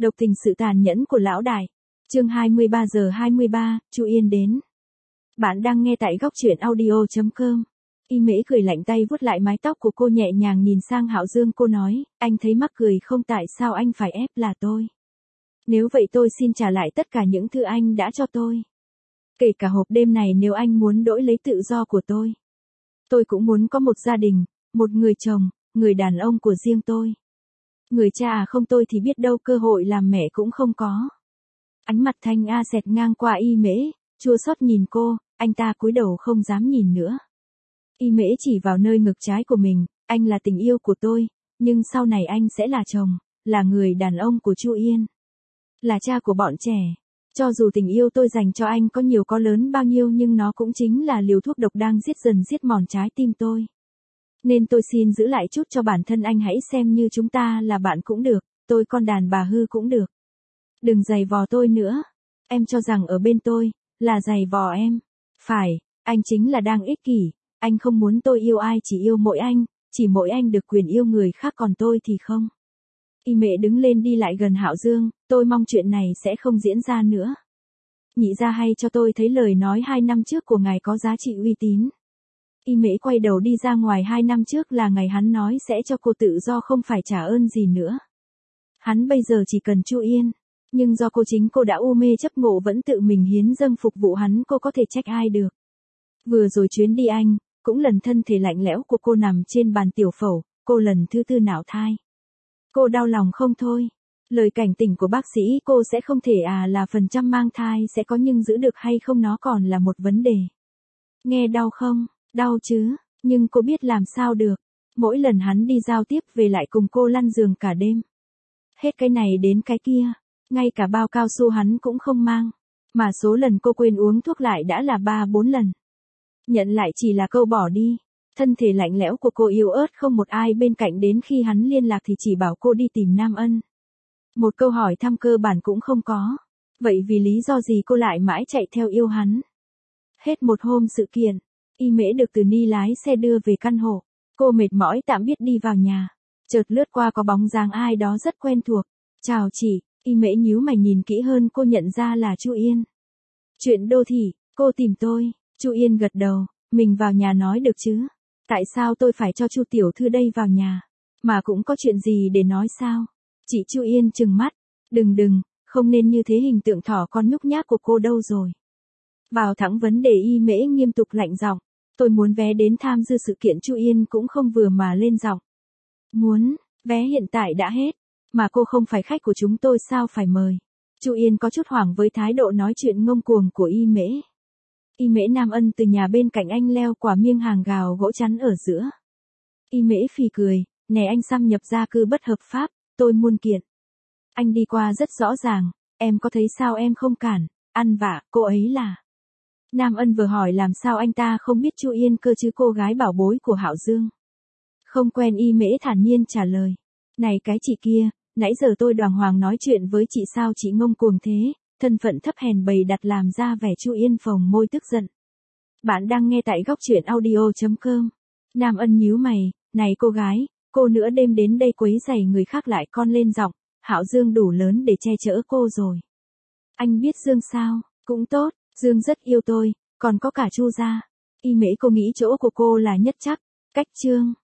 Độc tình sự tàn nhẫn của lão đại. Chương 23 giờ 23, Chu Yên đến. Bạn đang nghe tại góc truyện audio.com. Y Mễ cười lạnh tay vuốt lại mái tóc của cô nhẹ nhàng nhìn sang Hạo Dương, cô nói, anh thấy mắc cười không, tại sao anh phải ép là tôi? Nếu vậy tôi xin trả lại tất cả những thứ anh đã cho tôi. Kể cả hộp đêm này nếu anh muốn đổi lấy tự do của tôi. Tôi cũng muốn có một gia đình, một người chồng, người đàn ông của riêng tôi. Người cha à, không tôi thì biết đâu cơ hội làm mẹ cũng không có. Ánh mặt Thanh A xẹt ngang qua Y Mễ, chua xót nhìn cô, anh ta cúi đầu không dám nhìn nữa. Y Mễ chỉ vào nơi ngực trái của mình, anh là tình yêu của tôi, nhưng sau này anh sẽ là chồng, là người đàn ông của Chu Yên. Là cha của bọn trẻ. Cho dù tình yêu tôi dành cho anh có nhiều có lớn bao nhiêu nhưng nó cũng chính là liều thuốc độc đang giết dần giết mòn trái tim tôi. Nên tôi xin giữ lại chút cho bản thân anh, hãy xem như chúng ta là bạn cũng được, tôi con đàn bà hư cũng được. Đừng giày vò tôi nữa. Em cho rằng ở bên tôi, là giày vò em. Phải, anh chính là đang ích kỷ, anh không muốn tôi yêu ai, chỉ yêu mỗi anh, chỉ mỗi anh được quyền yêu người khác còn tôi thì không. Y Mễ đứng lên đi lại gần Hạo Dương, tôi mong chuyện này sẽ không diễn ra nữa. Nhị gia hay cho tôi thấy lời nói 2 năm trước của ngài có giá trị uy tín. Y Mễ quay đầu đi ra ngoài. 2 năm trước là ngày hắn nói sẽ cho cô tự do, không phải trả ơn gì nữa. Hắn bây giờ chỉ cần Chu Yên. Nhưng do chính cô đã u mê chấp ngộ vẫn tự mình hiến dâng phục vụ hắn, cô có thể trách ai được. Vừa rồi chuyến đi Anh, cũng lần thân thể lạnh lẽo của cô nằm trên bàn tiểu phẫu, cô lần thứ 4 nạo thai. Cô đau lòng không thôi. Lời cảnh tỉnh của bác sĩ cô sẽ không thể là phần trăm mang thai sẽ có, nhưng giữ được hay không nó còn là một vấn đề. Nghe đau không? Đau chứ, nhưng cô biết làm sao được. Mỗi lần hắn đi giao tiếp về lại cùng cô lăn giường cả đêm. Hết cái này đến cái kia, ngay cả bao cao su hắn cũng không mang. Mà số lần cô quên uống thuốc lại đã là 3-4 lần. Nhận lại chỉ là câu bỏ đi. Thân thể lạnh lẽo của cô yếu ớt không một ai bên cạnh, đến khi hắn liên lạc thì chỉ bảo cô đi tìm Nam Ân. Một câu hỏi thăm cơ bản cũng không có. Vậy vì lý do gì cô lại mãi chạy theo yêu hắn? Hết một hôm sự kiện, Y Mễ được Từ Ni lái xe đưa về căn hộ. Cô mệt mỏi tạm biết đi vào nhà. Chợt lướt qua có bóng dáng ai đó rất quen thuộc. Chào chị. Y Mễ nhíu mày nhìn kỹ hơn, cô nhận ra là Chu Yên. Chuyện đô thị, cô tìm tôi. Chu Yên gật đầu, mình vào nhà nói được chứ? Tại sao tôi phải cho Chu tiểu thư đây vào nhà? Mà cũng có chuyện gì để nói sao? Chị Chu Yên trừng mắt, đừng, không nên như thế, hình tượng thỏ con nhúc nhác của cô đâu rồi? Vào thẳng vấn đề. Y Mễ nghiêm túc lạnh giọng, tôi muốn vé đến tham dự sự kiện. Chu Yên cũng không vừa mà lên giọng. Muốn, vé hiện tại đã hết, mà cô không phải khách của chúng tôi sao phải mời? Chu Yên có chút hoảng với thái độ nói chuyện ngông cuồng của Y Mễ. Y Mễ Nam Ân từ nhà bên cạnh anh leo quả miêng hàng gào gỗ chắn ở giữa. Y Mễ phì cười, nè anh xâm nhập gia cư bất hợp pháp, tôi muôn kiện. Anh đi qua rất rõ ràng, em có thấy sao em không cản, ăn vạ, cô ấy là. Nam Ân vừa hỏi làm sao anh ta không biết Chu Yên cơ chứ, cô gái bảo bối của Hạo Dương. Không quen. Y Mễ thản nhiên trả lời. Này cái chị kia, nãy giờ tôi đàng hoàng nói chuyện với chị sao chị ngông cuồng thế, thân phận thấp hèn bày đặt làm ra vẻ. Chu Yên phồng môi tức giận. Bạn đang nghe tại góc truyện audio.com. Nam Ân nhíu mày, này cô gái, cô nửa đêm đến đây quấy rầy người khác lại con lên giọng. Hạo Dương đủ lớn để che chở cô rồi. Anh biết Dương sao? Cũng tốt, Dương rất yêu tôi, còn có cả Chu gia. Y Mễ, cô nghĩ chỗ của cô là nhất chắc. Cách chương.